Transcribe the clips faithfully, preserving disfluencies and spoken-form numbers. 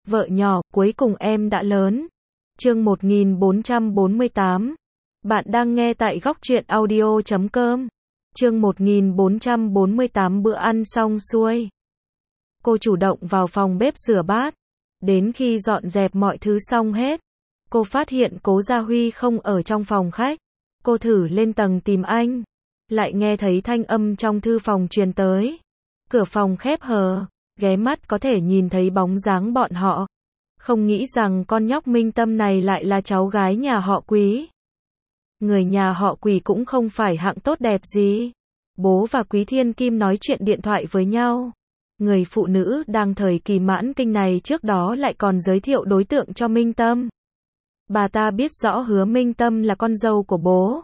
Vợ nhỏ, cuối cùng em đã lớn. Chương một nghìn bốn trăm bốn mươi tám. Bạn đang nghe tại góc truyện audio chấm com. Chương một nghìn bốn trăm bốn mươi tám. Bữa ăn xong xuôi, cô chủ động vào phòng bếp rửa bát. Đến khi dọn dẹp mọi thứ xong hết, cô phát hiện Cố Gia Huy không ở trong phòng khách. Cô thử lên tầng tìm anh, lại nghe thấy thanh âm trong thư phòng truyền tới. Cửa phòng khép hờ, ghé mắt có thể nhìn thấy bóng dáng bọn họ. Không nghĩ rằng con nhóc Minh Tâm này lại là cháu gái nhà họ Quý. Người nhà họ Quý cũng không phải hạng tốt đẹp gì. Bố và Quý Thiên Kim nói chuyện điện thoại với nhau. Người phụ nữ đang thời kỳ mãn kinh này trước đó lại còn giới thiệu đối tượng cho Minh Tâm. Bà ta biết rõ Hứa Minh Tâm là con dâu của bố,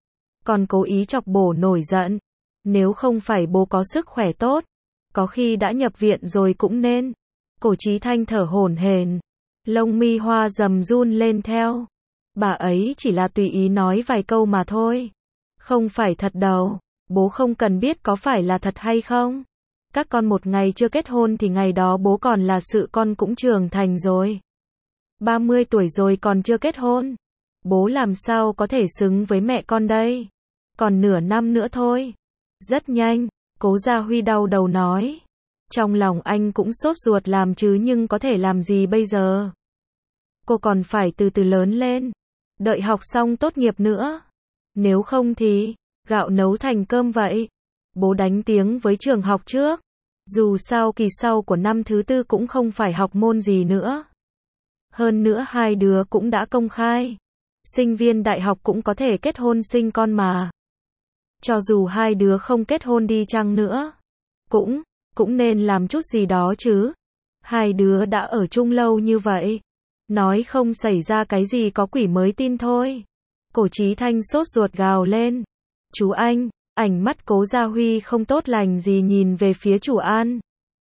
còn cố ý chọc bố nổi giận. Nếu không phải bố có sức khỏe tốt, có khi đã nhập viện rồi cũng nên. Cổ Chí Thanh thở hổn hển, lông mi hoa rầm run lên theo. Bà ấy chỉ là tùy ý nói vài câu mà thôi, không phải thật đâu. Bố không cần biết có phải là thật hay không. Các con một ngày chưa kết hôn thì ngày đó bố còn là sự con cũng trưởng thành rồi. ba mươi tuổi rồi còn chưa kết hôn. Bố làm sao có thể xứng với mẹ con đây. Còn nửa năm nữa thôi. Rất nhanh, Cố Gia Huy đau đầu nói. Trong lòng anh cũng sốt ruột làm chứ nhưng có thể làm gì bây giờ. Cô còn phải từ từ lớn lên, đợi học xong tốt nghiệp nữa. Nếu không thì, gạo nấu thành cơm vậy. Bố đánh tiếng với trường học trước. Dù sao kỳ sau của năm thứ tư cũng không phải học môn gì nữa. Hơn nữa hai đứa cũng đã công khai. Sinh viên đại học cũng có thể kết hôn sinh con mà. Cho dù hai đứa không kết hôn đi chăng nữa, Cũng, cũng nên làm chút gì đó chứ. Hai đứa đã ở chung lâu như vậy. Nói không xảy ra cái gì có quỷ mới tin thôi. Cổ Chí Thanh sốt ruột gào lên. Chú anh, ảnh mắt Cố Gia Huy không tốt lành gì nhìn về phía chủ An.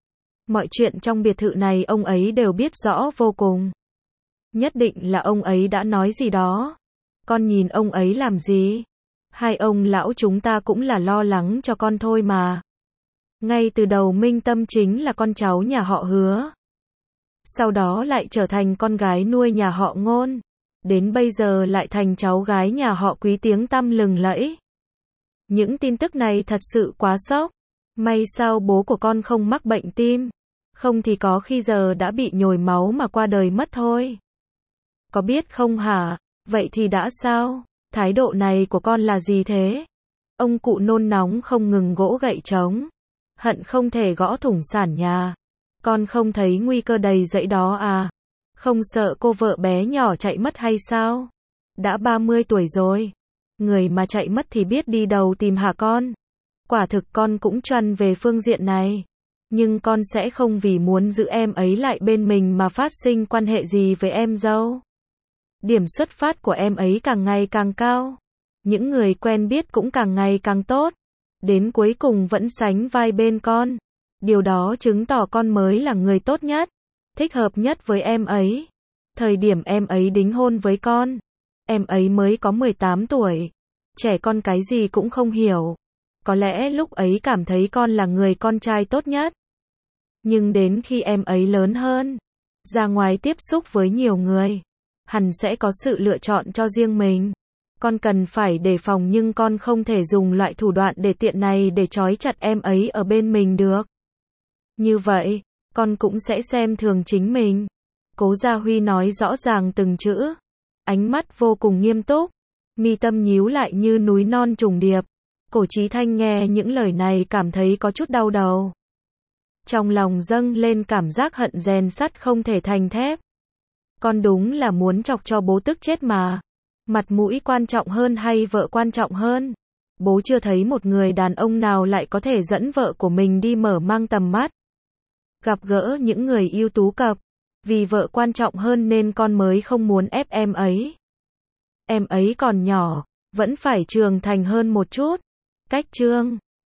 Mọi chuyện trong biệt thự này ông ấy đều biết rõ vô cùng. Nhất định là ông ấy đã nói gì đó. Con nhìn ông ấy làm gì? Hai ông lão chúng ta cũng là lo lắng cho con thôi mà. Ngay từ đầu Minh Tâm chính là con cháu nhà họ Hứa. Sau đó lại trở thành con gái nuôi nhà họ Ngôn. Đến bây giờ lại thành cháu gái nhà họ Quý tiếng tăm lừng lẫy. Những tin tức này thật sự quá sốc. May sao bố của con không mắc bệnh tim. Không thì có khi giờ đã bị nhồi máu mà qua đời mất thôi. Có biết không hả? Vậy thì đã sao? Thái độ này của con là gì thế? Ông cụ nôn nóng không ngừng gỗ gậy trống. Hận không thể gõ thủng sàn nhà. Con không thấy nguy cơ đầy dẫy đó à? Không sợ cô vợ bé nhỏ chạy mất hay sao? Đã ba mươi tuổi rồi. Người mà chạy mất thì biết đi đâu tìm hả con? Quả thực con cũng choăn về phương diện này. Nhưng con sẽ không vì muốn giữ em ấy lại bên mình mà phát sinh quan hệ gì với em dâu. Điểm xuất phát của em ấy càng ngày càng cao. Những người quen biết cũng càng ngày càng tốt. Đến cuối cùng vẫn sánh vai bên con. Điều đó chứng tỏ con mới là người tốt nhất, thích hợp nhất với em ấy. Thời điểm em ấy đính hôn với con, em ấy mới có mười tám tuổi. Trẻ con cái gì cũng không hiểu. Có lẽ lúc ấy cảm thấy con là người con trai tốt nhất. Nhưng đến khi em ấy lớn hơn, ra ngoài tiếp xúc với nhiều người, hẳn sẽ có sự lựa chọn cho riêng mình. Con cần phải đề phòng nhưng con không thể dùng loại thủ đoạn để tiện này để trói chặt em ấy ở bên mình được. Như vậy, con cũng sẽ xem thường chính mình. Cố Gia Huy nói rõ ràng từng chữ. Ánh mắt vô cùng nghiêm túc. Mi tâm nhíu lại như núi non trùng điệp. Cổ Chí Thanh nghe những lời này cảm thấy có chút đau đầu. Trong lòng dâng lên cảm giác hận rèn sắt không thể thành thép. Con đúng là muốn chọc cho bố tức chết mà. Mặt mũi quan trọng hơn hay vợ quan trọng hơn? Bố chưa thấy một người đàn ông nào lại có thể dẫn vợ của mình đi mở mang tầm mắt. Gặp gỡ những người ưu tú cập. Vì vợ quan trọng hơn nên con mới không muốn ép em ấy. Em ấy còn nhỏ, vẫn phải trưởng thành hơn một chút. Cách chương